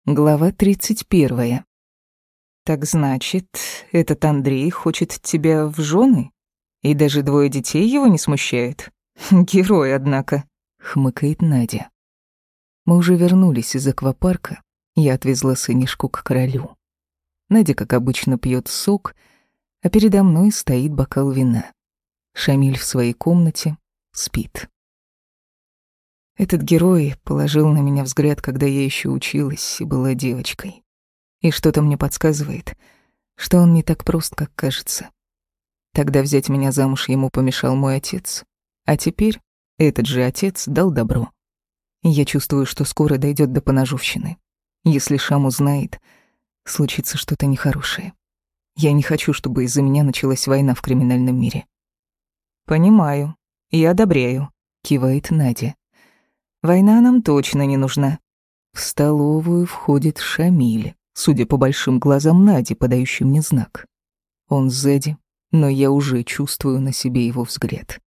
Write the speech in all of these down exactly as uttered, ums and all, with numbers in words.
Глава тридцать первая. Так значит, этот Андрей хочет тебя в жены? И даже двое детей его не смущают? Герой, однако, хмыкает Надя. Мы уже вернулись из аквапарка. Я отвезла сынишку к королю. Надя, как обычно, пьет сок, а передо мной стоит бокал вина. Шамиль в своей комнате спит. Этот герой положил на меня взгляд, когда я еще училась и была девочкой. И что-то мне подсказывает, что он не так прост, как кажется. Тогда взять меня замуж ему помешал мой отец, а теперь этот же отец дал добро. И я чувствую, что скоро дойдет до поножовщины. Если Шам узнает, случится что-то нехорошее. Я не хочу, чтобы из-за меня началась война в криминальном мире. «Понимаю и одобряю», — кивает Надя. «Война нам точно не нужна». В столовую входит Шамиль, судя по большим глазам Нади, подающий мне знак. Он сзади, но я уже чувствую на себе его взгляд.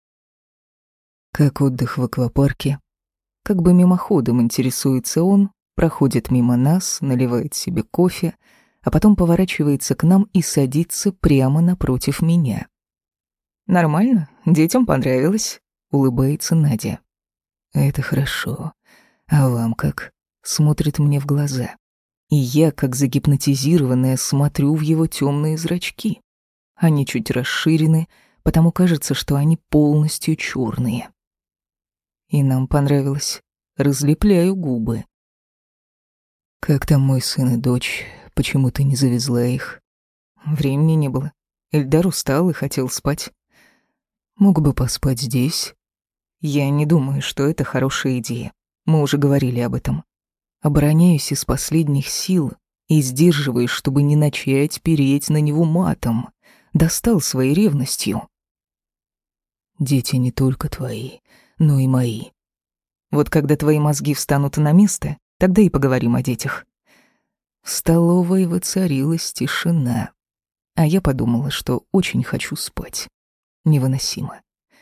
Как отдых в аквапарке. Как бы мимоходом интересуется он, проходит мимо нас, наливает себе кофе, а потом поворачивается к нам и садится прямо напротив меня. «Нормально, детям понравилось», — улыбается Надя. «Это хорошо. А вам как?» — смотрит мне в глаза. И я, как загипнотизированная, смотрю в его темные зрачки. Они чуть расширены, потому кажется, что они полностью черные. И нам понравилось. Разлепляю губы. «Как там мой сын и дочь? Почему ты не завезла их?» Времени не было. Эльдар устал и хотел спать. «Мог бы поспать здесь?» Я не думаю, что это хорошая идея. Мы уже говорили об этом. Обороняюсь из последних сил и сдерживаюсь, чтобы не начать переть на него матом. Достал своей ревностью. «Дети не только твои, но и мои. Вот когда твои мозги встанут на место, тогда и поговорим о детях». В столовой воцарилась тишина, а я подумала, что очень хочу спать. Невыносимо.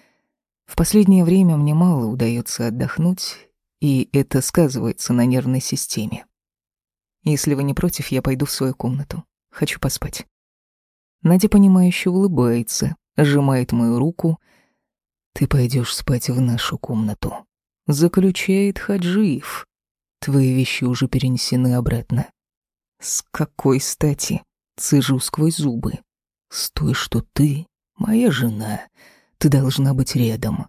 В последнее время мне мало удается отдохнуть, и это сказывается на нервной системе. Если вы не против, я пойду в свою комнату. Хочу поспать. Надя, понимающе улыбается, сжимает мою руку. «Ты пойдешь спать в нашу комнату», — заключает Хаджиев. «Твои вещи уже перенесены обратно». «С какой стати?» — цежу сквозь зубы. «С той, что ты моя жена. Ты должна быть рядом».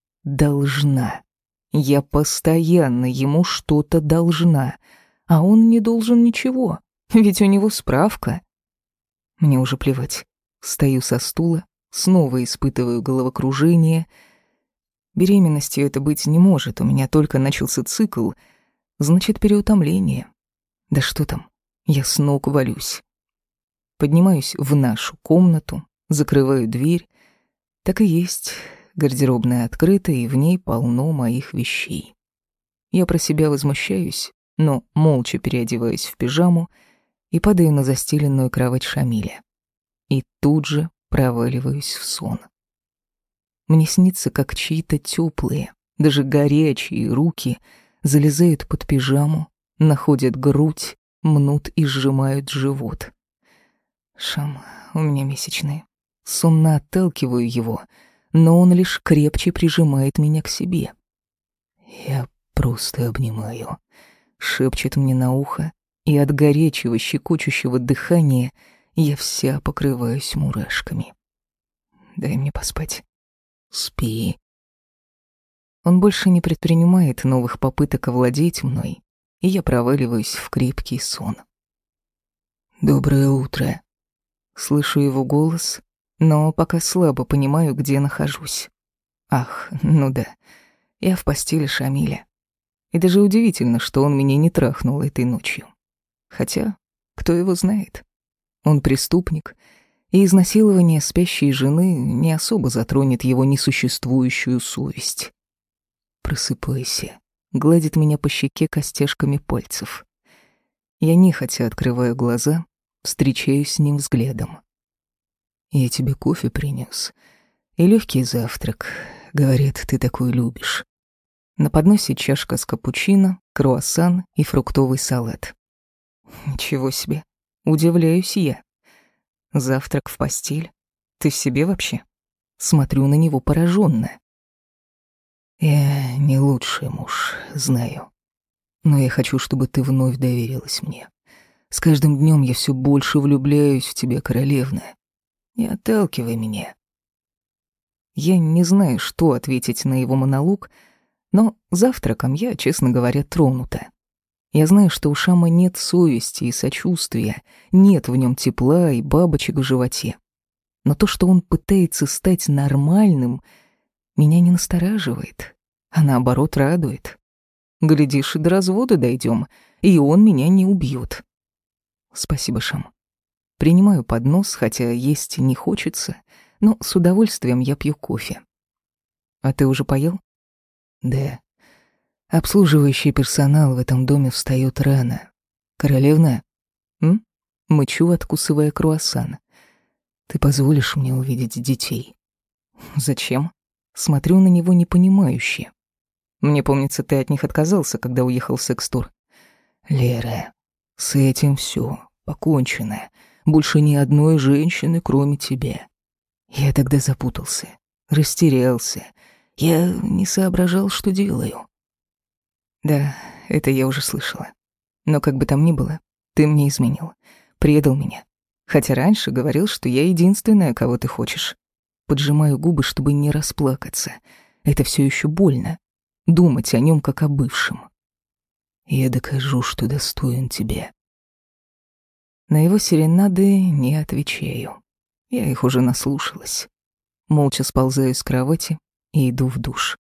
Должна. Я постоянно ему что-то должна, а он не должен ничего, ведь у него справка. Мне уже плевать. Встаю со стула, снова испытываю головокружение. Беременностью это быть не может, у меня только начался цикл, значит, переутомление. Да что там, я с ног валюсь. Поднимаюсь в нашу комнату, закрываю дверь. Так и есть, гардеробная открыта, и в ней полно моих вещей. Я про себя возмущаюсь, но молча переодеваюсь в пижаму и падаю на застеленную кровать Шамиля. И тут же проваливаюсь в сон. Мне снится, как чьи-то теплые, даже горячие руки залезают под пижаму, находят грудь, мнут и сжимают живот. Шам, у меня месячные. Сонно отталкиваю его, но он лишь крепче прижимает меня к себе. «Я просто обнимаю», — шепчет мне на ухо, и от горячего, щекочущего дыхания я вся покрываюсь мурашками. «Дай мне поспать». «Спи». Он больше не предпринимает новых попыток овладеть мной, и я проваливаюсь в крепкий сон. «Доброе утро». Слышу его голос, но пока слабо понимаю, где нахожусь. Ах, ну да, я в постели Шамиля. И даже удивительно, что он меня не трахнул этой ночью. Хотя, кто его знает? Он преступник, и изнасилование спящей жены не особо затронет его несуществующую совесть. «Просыпайся», — гладит меня по щеке костяшками пальцев. Я нехотя открываю глаза, встречаюсь с ним взглядом. «Я тебе кофе принес и легкий завтрак. Говорят, ты такой любишь». На подносе чашка с капучино, круассан и фруктовый салат. Ничего себе. Удивляюсь я. Завтрак в постель? Ты в себе вообще? Смотрю на него поражённо. Я не лучший муж, знаю. Но я хочу, чтобы ты вновь доверилась мне. С каждым днем я все больше влюбляюсь в тебя, королевна. Не отталкивай меня. Я не знаю, что ответить на его монолог, но завтраком я, честно говоря, тронута. Я знаю, что у Шама нет совести и сочувствия, нет в нем тепла и бабочек в животе. Но то, что он пытается стать нормальным, меня не настораживает, а наоборот радует. Глядишь, и до развода дойдем, и он меня не убьет. Спасибо, Шам. Принимаю поднос, хотя есть не хочется, но с удовольствием я пью кофе. А ты уже поел? Да. Обслуживающий персонал в этом доме встает рано. Королевна? М? Мычу, откусывая круассан. Ты позволишь мне увидеть детей? Зачем? Смотрю на него непонимающе. Мне помнится, ты от них отказался, когда уехал в секс-тур. Лера, с этим все покончено. Больше ни одной женщины, кроме тебя. Я тогда запутался, растерялся. Я не соображал, что делаю. Да, это я уже слышала. Но как бы там ни было, ты мне изменил, предал меня. Хотя раньше говорил, что я единственная, кого ты хочешь. Поджимаю губы, чтобы не расплакаться. Это все еще больно. Думать о нем как о бывшем. Я докажу, что достоин тебя. На его серенады не отвечаю. Я их уже наслушалась. Молча сползаю с кровати и иду в душ.